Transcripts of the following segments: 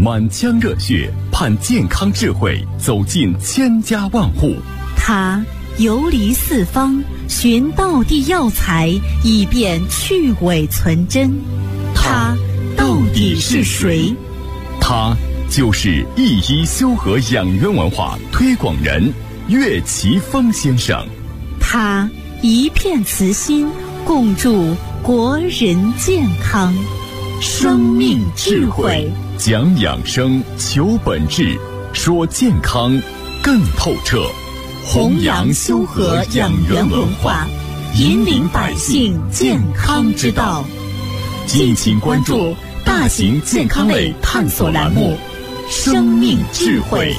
满腔热血盼健康智慧走进千家万户。 他游离四方，寻道地药材，以便去伪存真。他到底是谁？ 他就是一一修和养元文化推广人岳奇峰先生。 他一片慈心，共筑国人健康。生命智慧， 讲养生，求本质，说健康更透彻。 弘扬修和养元文化，引领百姓健康之道。 敬请关注大型健康类探索栏目《生命智慧》。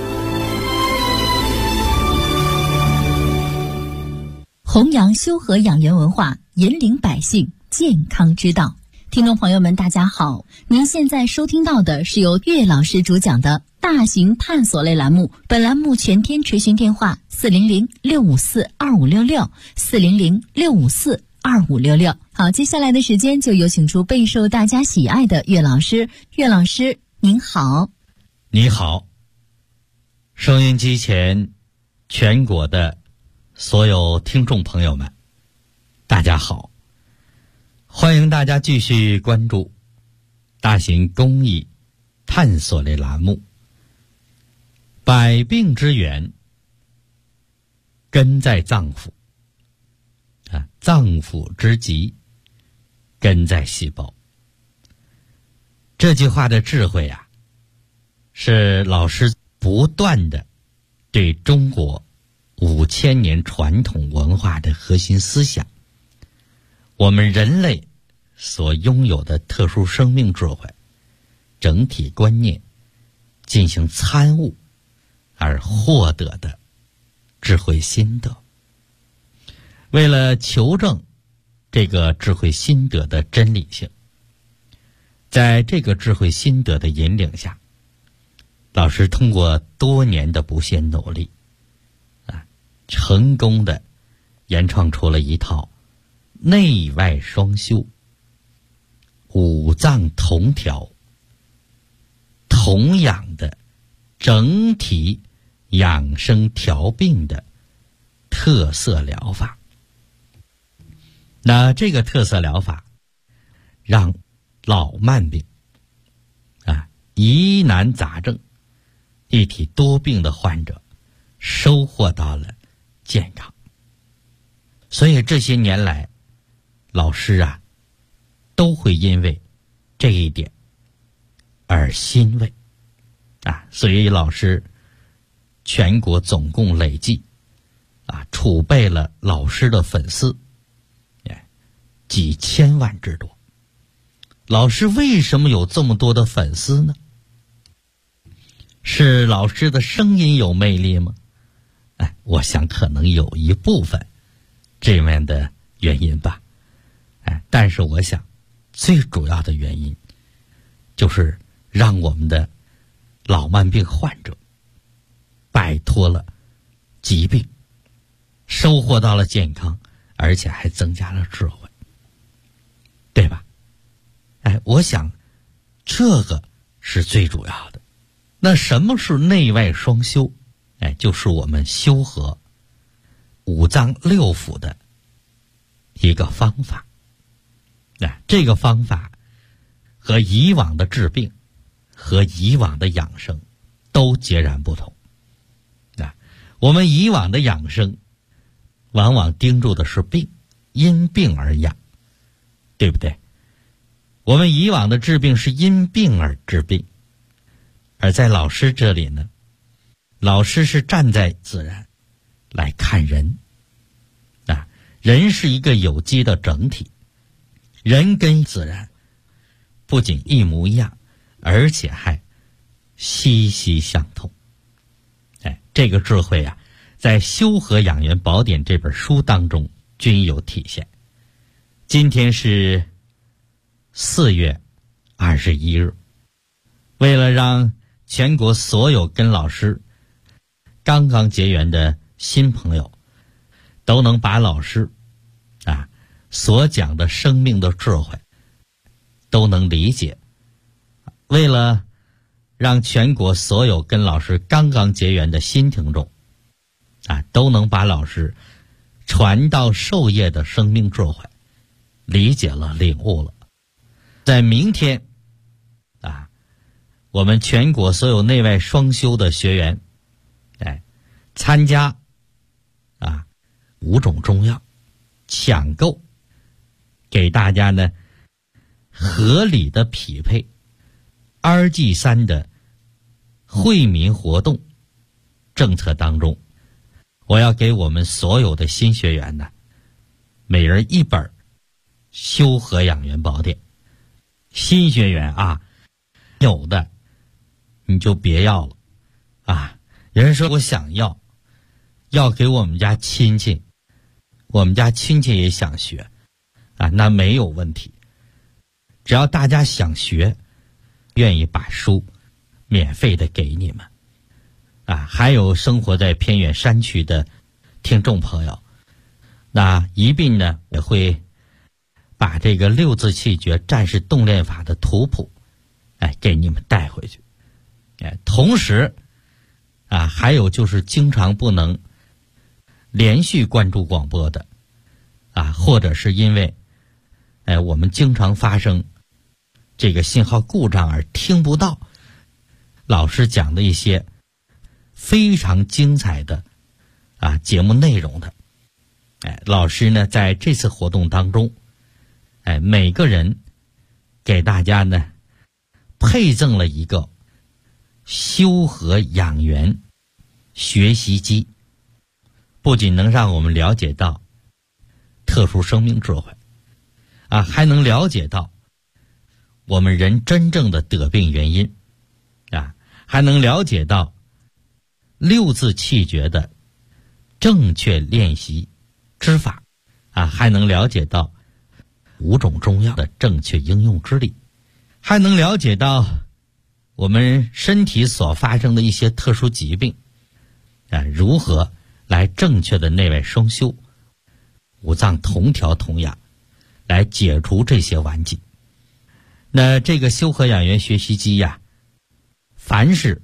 弘扬修和养元文化，引领百姓健康之道。听众朋友们大家好，您现在收听到的是由岳老师主讲的大型探索类栏目，本栏目全天垂询电话400-654-2566 400-654-2566。好，接下来的时间就有请出备受大家喜爱的岳老师。岳老师您好。 你好，收音机前全国的所有听众朋友们大家好，欢迎大家继续关注大型公益探索类栏目百病之源根在脏腑脏腑之疾根在细胞。这句话的智慧是老师不断的对中国5000年传统文化的核心思想，我们人类所拥有的特殊生命智慧整体观念进行参悟而获得的智慧心得。为了求证这个智慧心得的真理性，在这个智慧心得的引领下，老师通过多年的不懈努力成功的研创出了一套内外双修、五脏同调、同养的整体养生调病的特色疗法。那这个特色疗法让老慢病疑难杂症一体多病的患者收获到了健康。所以这些年来老师都会因为这一点而欣慰所以老师全国总共累计储备了老师的粉丝几千万之多。老师为什么有这么多的粉丝呢？是老师的声音有魅力吗？我想可能有一部分这面的原因吧。但是我想最主要的原因就是让我们的老慢病患者摆脱了疾病，收获到了健康，而且还增加了智慧，对吧？我想这个是最主要的。那什么是内外双修？就是我们修和五脏六腑的一个方法。这个方法和以往的治病和以往的养生都截然不同。我们以往的养生往往盯住的是病，因病而养，对不对？我们以往的治病是因病而治病，而在老师这里呢，老师是站在自然来看人。人是一个有机的整体，人跟自然不仅一模一样，而且还息息相通。这个智慧在《修和养元宝典》这本书当中均有体现。今天是4月21日，为了让全国所有跟老师刚刚结缘的新朋友都能把老师所讲的生命的智慧都能理解，为了让全国所有跟老师刚刚结缘的新听众都能把老师传道授业的生命智慧理解了、领悟了。在明天我们全国所有内外双修的学员参加5种中药抢购，给大家呢合理的匹配RG3的惠民活动政策当中，我要给我们所有的新学员呢每人1本修和养元宝典。新学员有的你就别要了人说我想要给我们家亲戚，我们家亲戚也想学那没有问题，只要大家想学，愿意把书免费的给你们还有生活在偏远山区的听众朋友，那一并呢也会把这个6字气诀战士动练法的图谱给你们带回去。同时还有就是经常不能连续关注广播的或者是因为我们经常发生这个信号故障而听不到老师讲的一些非常精彩的节目内容的老师呢在这次活动当中每个人给大家呢配赠了一个修和养元学习机，不仅能让我们了解到特殊生命智慧还能了解到我们人真正的得病原因还能了解到6字气诀的正确练习之法还能了解到5种中药的正确应用之理，还能了解到我们身体所发生的一些特殊疾病如何来正确的内外双修，五脏同调同养，来解除这些顽疾。那这个修和养元学习机凡是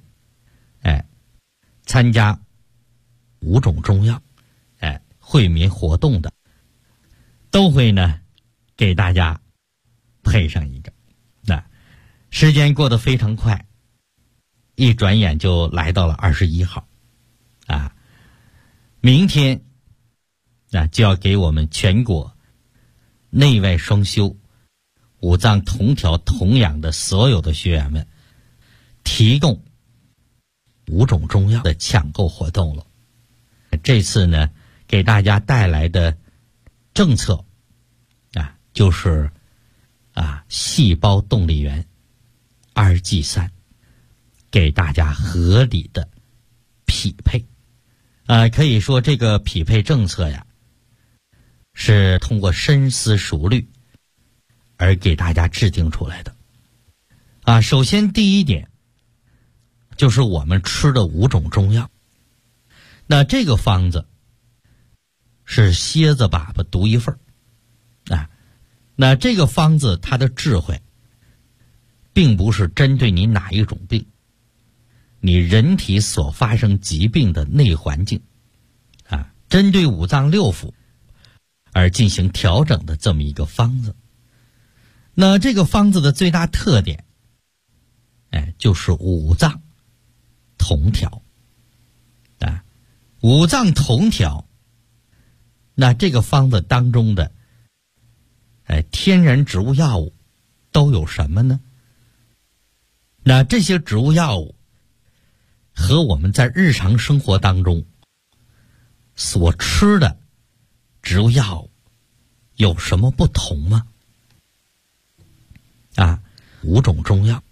参加5种中药惠民活动的，都会呢给大家配上一个。那时间过得非常快，一转眼就来到了21号明天就要给我们全国内外双修、五脏同调同养的所有的学员们提供5种中药的抢购活动了。这次呢给大家带来的政策就是细胞动力源RG3，给大家合理的匹配。可以说这个匹配政策是通过深思熟虑而给大家制定出来的。首先第一点就是我们吃的5种中药，那这个方子是蝎子粑粑独一份那这个方子它的智慧并不是针对你哪一种病，你人体所发生疾病的内环境针对五脏六腑而进行调整的这么一个方子。那这个方子的最大特点就是五脏同调五脏同调。那这个方子当中的天然植物药物都有什么呢？那这些植物药物和我们在日常生活当中所吃的植物药物有什么不同吗？5种中药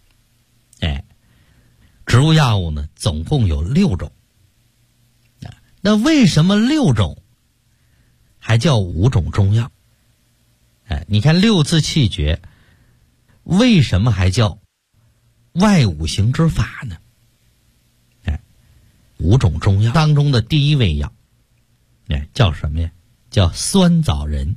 植物药物呢总共有6种那为什么6种还叫5种中药？你看6字气诀为什么还叫外五行之法呢？5种中药当中的第一味药叫什么呀？叫酸枣仁。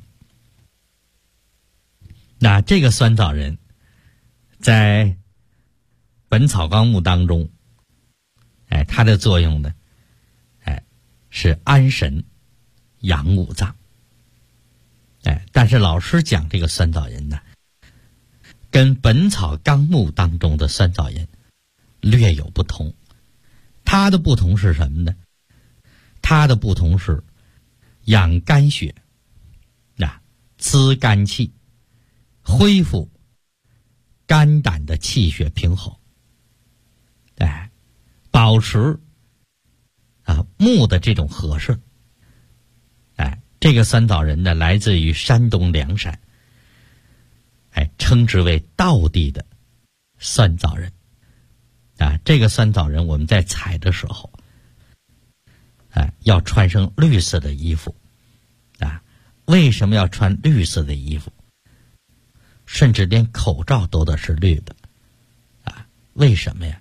那这个酸枣仁在本草纲目当中，它的作用呢，是安神养五脏。但是老师讲这个酸枣仁呢，跟本草纲目当中的酸枣仁略有不同。它的不同是什么呢？它的不同是养肝血，滋肝气，恢复肝胆的气血平衡，保持木的这种和顺。这个酸枣仁呢，来自于山东凉山，称之为道地的酸枣仁。这个酸枣仁我们在采的时候，要穿上绿色的衣服。为什么要穿绿色的衣服？甚至连口罩都得是绿的。为什么呀？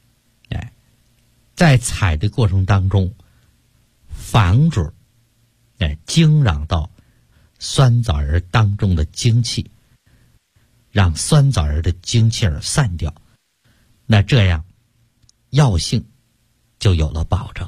在采的过程当中，防止惊扰到酸枣仁当中的精气，让酸枣仁的精气儿散掉，那这样药性就有了保证。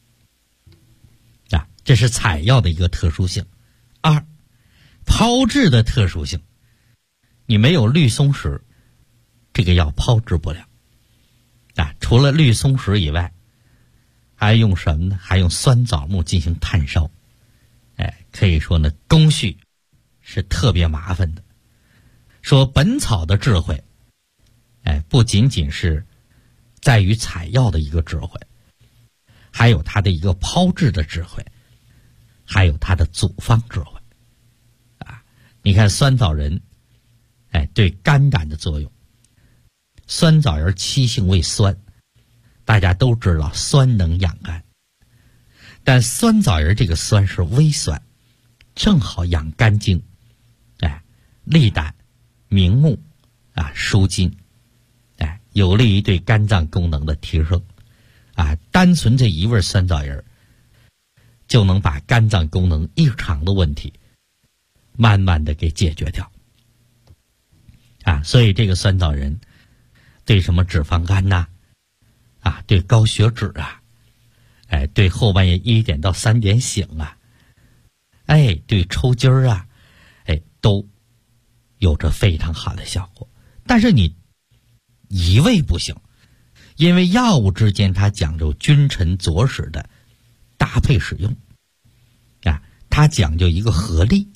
这是采药的一个特殊性。二，炮制的特殊性，你没有绿松石，这个药炮制不了。除了绿松石以外，还用什么呢？还用酸枣木进行炭烧。可以说呢，工序是特别麻烦的。说本草的智慧，不仅仅是在于采药的一个智慧，还有它的一个炮制的智慧，还有它的组方智慧。你看酸枣仁，对肝胆的作用。酸枣仁七性为酸，大家都知道酸能养肝，但酸枣仁这个酸是微酸，正好养肝经，利胆、明目，舒筋，有利于对肝脏功能的提升。单纯这一味酸枣仁就能把肝脏功能异常的问题慢慢的给解决掉。所以这个酸枣仁对什么脂肪肝呐，对高血脂对后半夜1点到3点醒对抽筋儿都有着非常好的效果。但是你一味不行，因为药物之间它讲究君臣佐使的搭配使用，它讲究一个合力。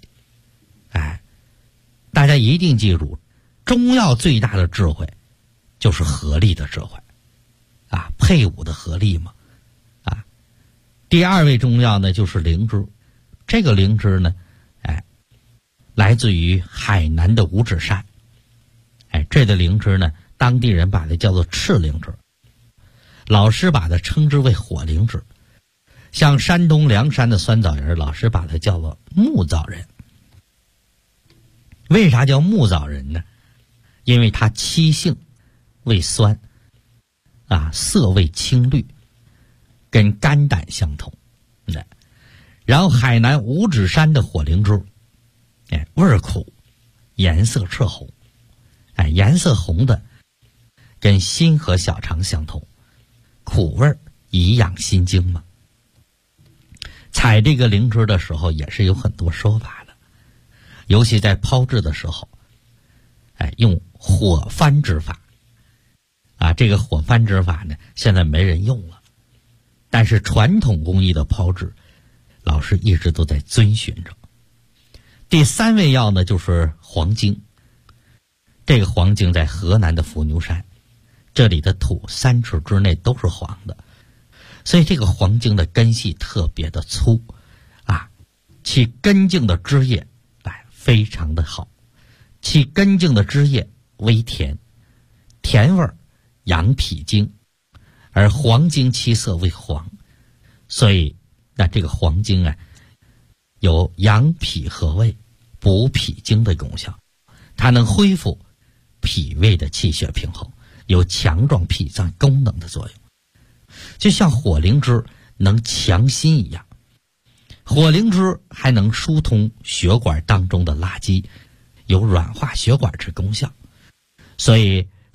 大家一定记住，中药最大的智慧就是合力的智慧，配伍的合力嘛。第二味中药呢就是灵芝，这个灵芝呢，来自于海南的五指山。这个灵芝呢，当地人把它叫做赤灵芝，老师把它称之为火灵芝。像山东凉山的酸枣仁，老师把它叫做木枣仁。为啥叫木枣仁呢？因为它七性味酸，色味青绿，跟肝胆相同。然后海南五指山的火灵芝，味儿苦，颜色赤红，颜色红的跟心和小肠相同，苦味儿以养心经嘛。采这个灵芝的时候也是有很多说法的，尤其在炮制的时候，用火翻制法。这个火翻制法呢，现在没人用了，但是传统工艺的炮制，老师一直都在遵循着。第三味药呢，就是黄精。这个黄精在河南的伏牛山，这里的土3尺之内都是黄的，所以这个黄精的根系特别的粗，其根茎的汁液非常的好，其根茎的汁液微甜，甜味养脾经，而黄精其色为黄，所以这个黄精有养脾和胃、补脾经的功效，它能恢复脾胃的气血平衡，有强壮脾脏功能的作用。就像火灵芝能强心一样，火灵芝还能疏通血管当中的垃圾，有软化血管之功效。所以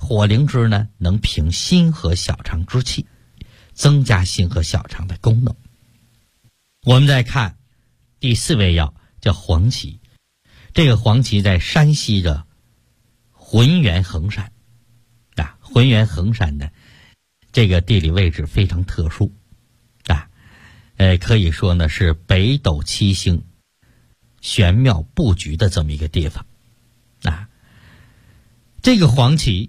火灵芝呢，能平心和小肠之气，增加心和小肠的功能。我们再看第4味药，叫黄芪。这个黄芪在山西的浑源衡山啊，浑源衡山的这个地理位置非常特殊啊，可以说呢是北斗七星玄妙布局的这么一个地方啊。这个黄芪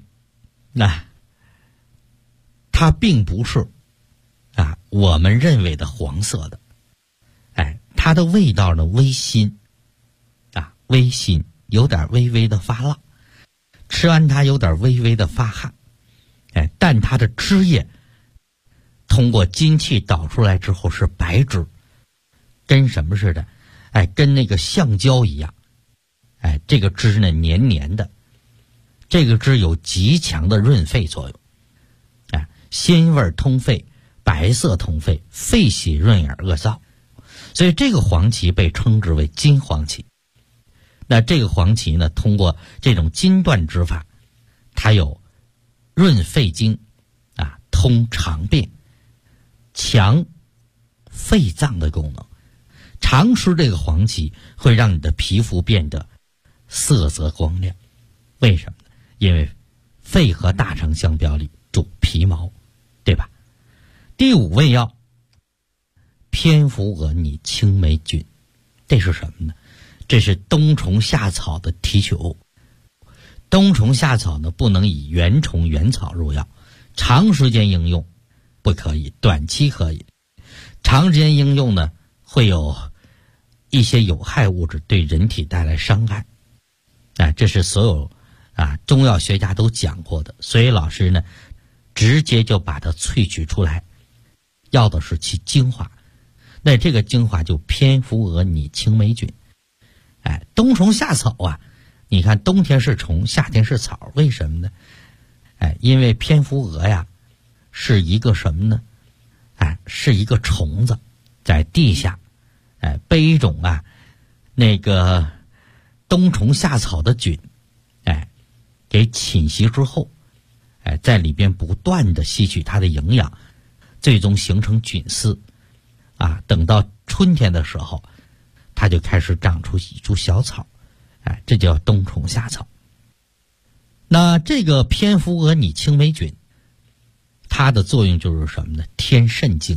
它并不是我们认为的黄色的，它的味道呢微辛微辛，有点微微的发辣，吃完它有点微微的发汗，但它的汁液通过津气导出来之后是白汁，跟什么似的？跟那个橡胶一样，这个汁呢黏黏的，这个汁有极强的润肺作用，鲜味通肺，白色通肺，肺喜润耳恶燥，所以这个黄芪被称之为金黄芪。那这个黄芪呢，通过这种金断之法，它有润肺经通肠便、强肺脏的功能。常吃这个黄芪会让你的皮肤变得色泽光亮，为什么呢？因为肺和大肠相表里主皮毛，对吧？第5味药，蝙蝠蛾拟青霉菌。这是什么呢？这是冬虫夏草的提取物。冬虫夏草呢，不能以原虫原草入药，长时间应用不可以，短期可以。长时间应用呢，会有一些有害物质对人体带来伤害。这是所有中药学家都讲过的，所以老师呢，直接就把它萃取出来，要的是其精华。那这个精华就蝙蝠蛾拟青霉菌。冬虫夏草你看冬天是虫，夏天是草，为什么呢？因为蝙蝠蛾是一个什么呢？是一个虫子，在地下被一种那个冬虫夏草的菌给侵袭之后，在里边不断的吸取它的营养，最终形成菌丝等到春天的时候，它就开始长出一株小草，这叫冬虫夏草。那这个蝙蝠蛾拟青霉菌，它的作用就是什么呢？添肾精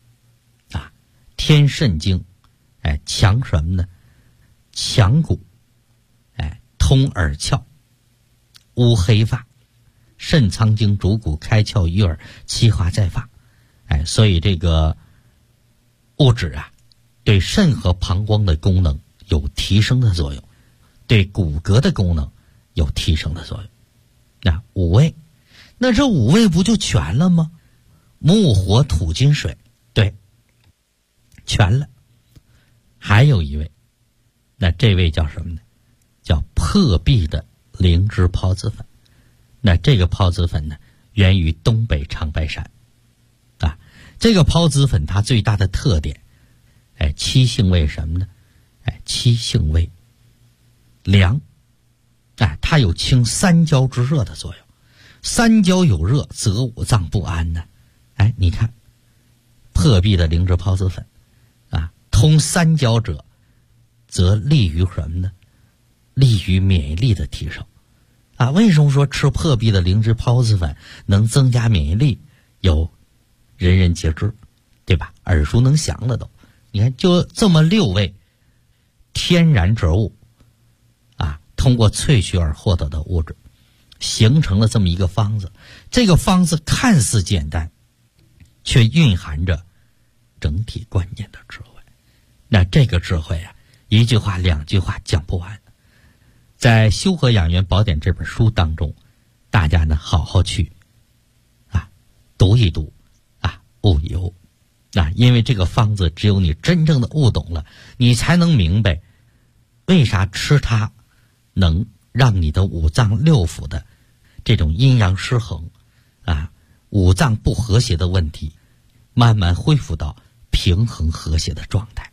添肾精，强什么呢？强骨，通耳窍，乌黑发，肾藏经主骨，开窍于耳，气化在发。所以这个物质对肾和膀胱的功能有提升的作用，对骨骼的功能有提升的作用。5味，那这5味不就全了吗？木火土金水，对，全了。还有一味，那这味叫什么呢？叫破壁的灵芝孢子粉。那这个孢子粉呢，源于东北长白山这个孢子粉它最大的特点七性味什么呢？七性味凉，它有清三焦之热的作用。三焦有热，则五脏不安呢。你看破壁的灵芝孢子粉通三焦者，则利于什么呢？利于免疫力的提升为什么说吃破壁的灵芝孢子粉能增加免疫力？有人人皆知，对吧？耳熟能详的都。你看就这么6味天然植物通过萃取而获得的物质，形成了这么一个方子。这个方子看似简单，却蕴含着整体关键的智慧。那这个智慧一句话2句话讲不完。在《修和养元宝典》这本书当中，大家呢好好去读一读悟一悟因为这个方子只有你真正的悟懂了，你才能明白为啥吃它能让你的五脏六腑的这种阴阳失衡五脏不和谐的问题慢慢恢复到平衡和谐的状态。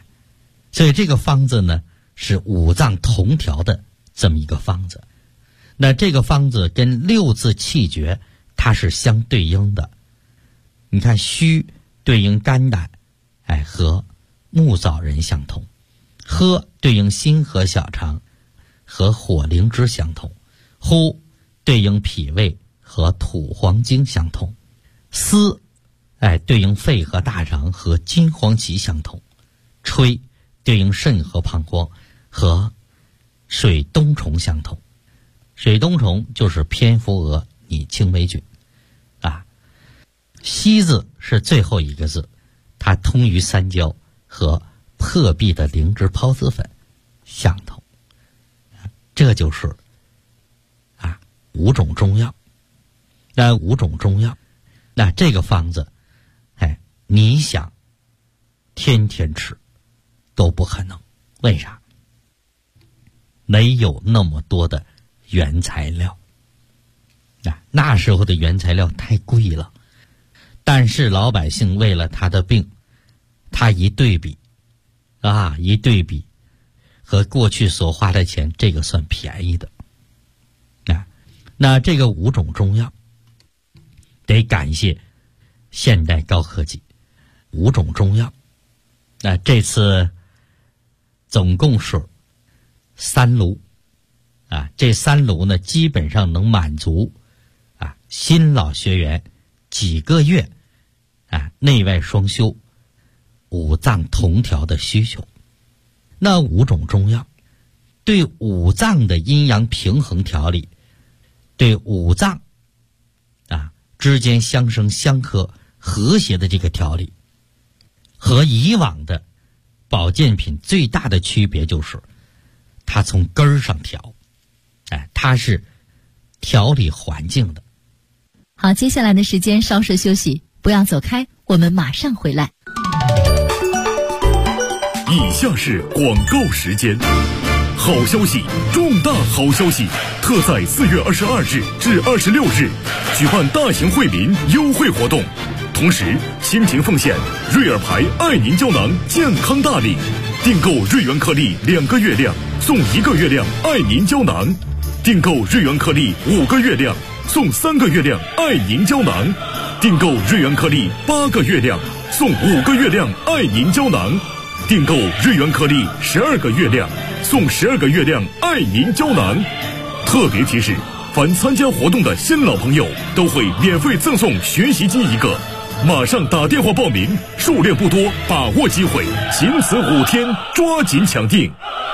所以这个方子呢是五脏同调的这么一个方子。 那这个方子跟六字气诀它是相对应的。你看虚对应肝胆，和木枣仁相同；喝对应心和小肠，和火灵芝相同；呼对应脾胃和土黄精相同；思对应肺和大肠和金黄芪相同；吹对应肾和膀胱和水冬虫相同。水冬虫就是蝙蝠蛾拟青霉菌西字是最后一个字，它通于三焦和破壁的灵芝孢子粉相同。这就是5种中药。那5种中药，那这个方子你想天天吃都不可能。为啥？没有那么多的原材料。那时候的原材料太贵了，但是老百姓为了他的病，他一对比和过去所花的钱，这个算便宜的。那这个5种中药得感谢现代高科技。5种中药，那这次总共是3炉这3炉呢，基本上能满足新老学员几个月内外双修、五脏同调的需求。那5种中药对五脏的阴阳平衡调理，对五脏之间相生相克和谐的这个调理，和以往的保健品最大的区别就是它从根儿上调，它是调理环境的。 好，接下来的时间稍事休息，不要走开，我们马上回来。 以下是广告时间。好消息，重大好消息！特在4月22日至26日举办大型惠民优惠活动，同时倾情奉献瑞尔牌爱宁胶囊健康大礼，订购瑞元颗粒2个月亮送1个月亮爱宁胶囊，订购瑞元颗粒5个月亮送3个月亮爱宁胶囊，订购瑞元颗粒8个月亮送5个月亮爱宁胶囊，订购瑞元颗粒12个月亮送12个月亮爱宁胶囊。特别提示，凡参加活动的新老朋友都会免费赠送学习机1个，马上打电话报名，数量不多，把握机会，仅此5天，抓紧抢订。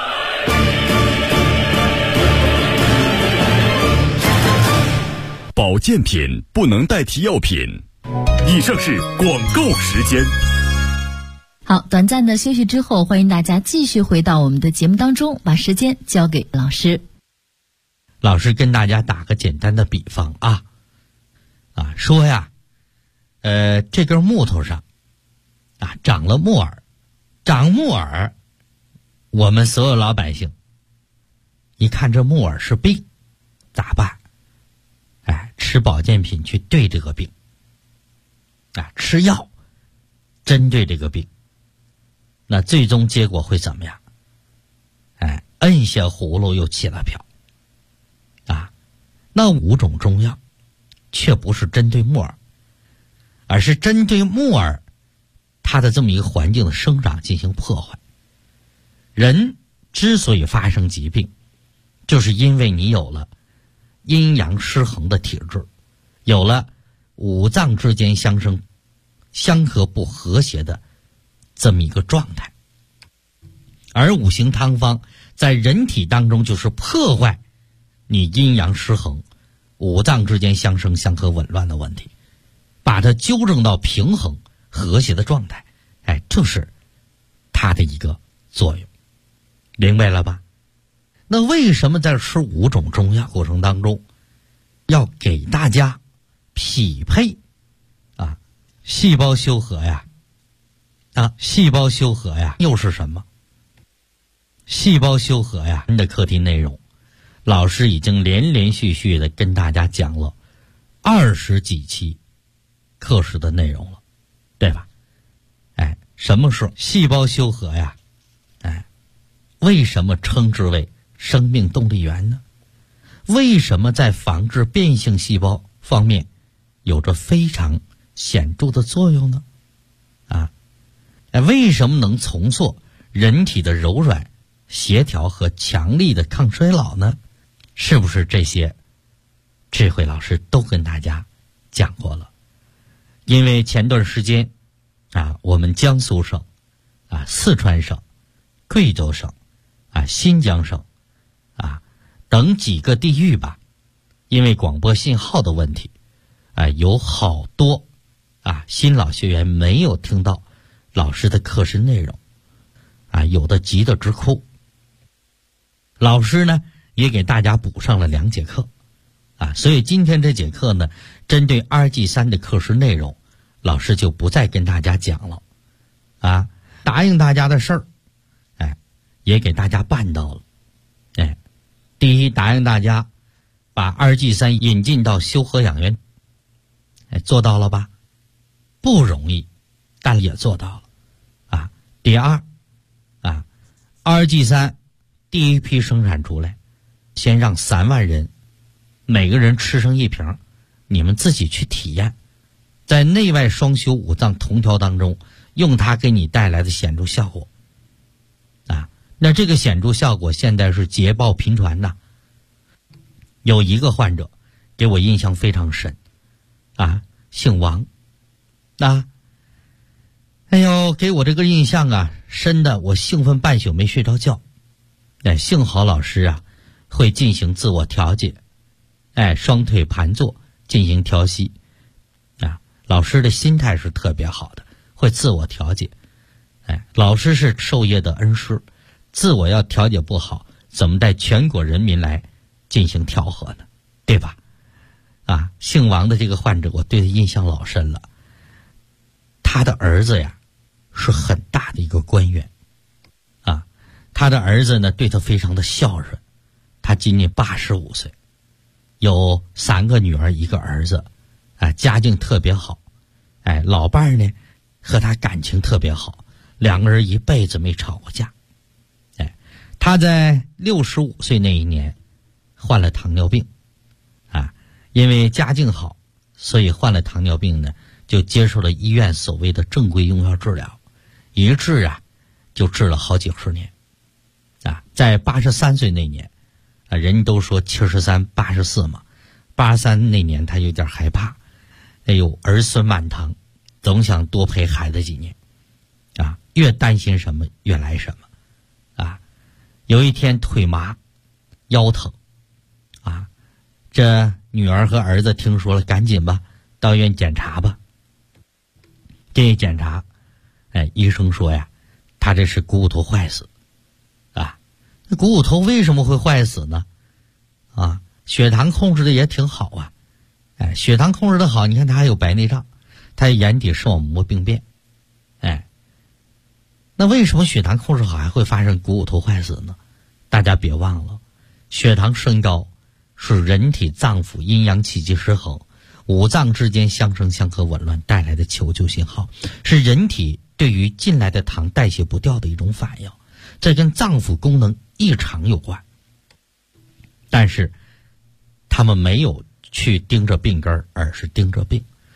保健品不能代替药品。以上是广告时间。 好，短暂的休息之后，欢迎大家继续回到我们的节目当中，把时间交给老师。 老师跟大家打个简单的比方说呀，这根木头上长了木耳，长木耳，我们所有老百姓一看这木耳是病，咋办？吃保健品去对这个病，吃药针对这个病，那最终结果会怎么样？摁下葫芦又起了瓢。那5种中药却不是针对木耳，而是针对木耳它的这么一个环境的生长进行破坏。人之所以发生疾病，就是因为你有了阴阳失衡的体质，有了五脏之间相生相克不和谐的这么一个状态。而五行汤方在人体当中就是破坏你阴阳失衡、五脏之间相生相克紊乱的问题，把它纠正到平衡和谐的状态，这是它的一个作用。明白了吧？那为什么在吃5种中药过程当中要给大家匹配细胞修和呀？细胞修和呀又是什么？细胞修和呀的课题内容，老师已经连续的跟大家讲了20几期课时的内容了，对吧？什么是细胞修和呀？为什么称之为生命动力源呢？ 为什么在防治变性细胞方面有着非常显著的作用呢？为什么能重塑人体的柔软、协调和强力的抗衰老呢？是不是这些这回老师都跟大家讲过了？因为前段时间我们江苏省四川省、贵州省新疆省等几个地域吧，因为广播信号的问题有好多新老学员没有听到老师的课时内容有的急得直哭。老师呢也给大家补上了2节课所以今天这节课呢，针对2G3的课时内容，老师就不再跟大家讲了答应大家的事儿也给大家办到了。第一，答应大家把2G3引进到修和养院，做到了吧？不容易，但也做到了第二2G3第一批生产出来，先让3万人每个人吃上1瓶，你们自己去体验，在内外双修5脏同调当中用它给你带来的显著效果那这个显著效果现在是捷报频传的。有一个患者给我印象非常深姓王哎呦，给我这个印象深的我兴奋半宿没睡着觉。幸好老师会进行自我调节，双腿盘坐进行调息老师的心态是特别好的，会自我调节。老师是授业的恩师，自我要调节不好，怎么带全国人民来进行调和呢？对吧？姓王的这个患者，我对他印象老深了。他的儿子是很大的一个官员他的儿子呢对他非常的孝顺，他今年85岁，有3个女儿1个儿子家境特别好老伴儿呢和他感情特别好，2个人一辈子没吵过架他在65岁那一年患了糖尿病因为家境好，所以患了糖尿病呢就接受了医院所谓的正规用药治疗，一治就治了好几十年在83岁那年人都说73、84嘛，83那年他有点害怕，儿孙满堂，总想多陪孩子几年越担心什么越来什么有一天腿麻腰疼这女儿和儿子听说了，赶紧吧到医院检查吧。这一检查医生说他这是股骨头坏死那股骨头为什么会坏死呢血糖控制的也挺好血糖控制的好，你看他还有白内障，他有眼底视网膜病变那为什么血糖控制好还会发生股骨头坏死呢？大家别忘了，血糖升高是人体脏腑阴阳气机失衡，5脏之间相生相克紊乱带来的求救信号，是人体对于进来的糖代谢不掉的一种反应，这跟脏腑功能异常有关。但是他们没有去盯着病根，而是盯着病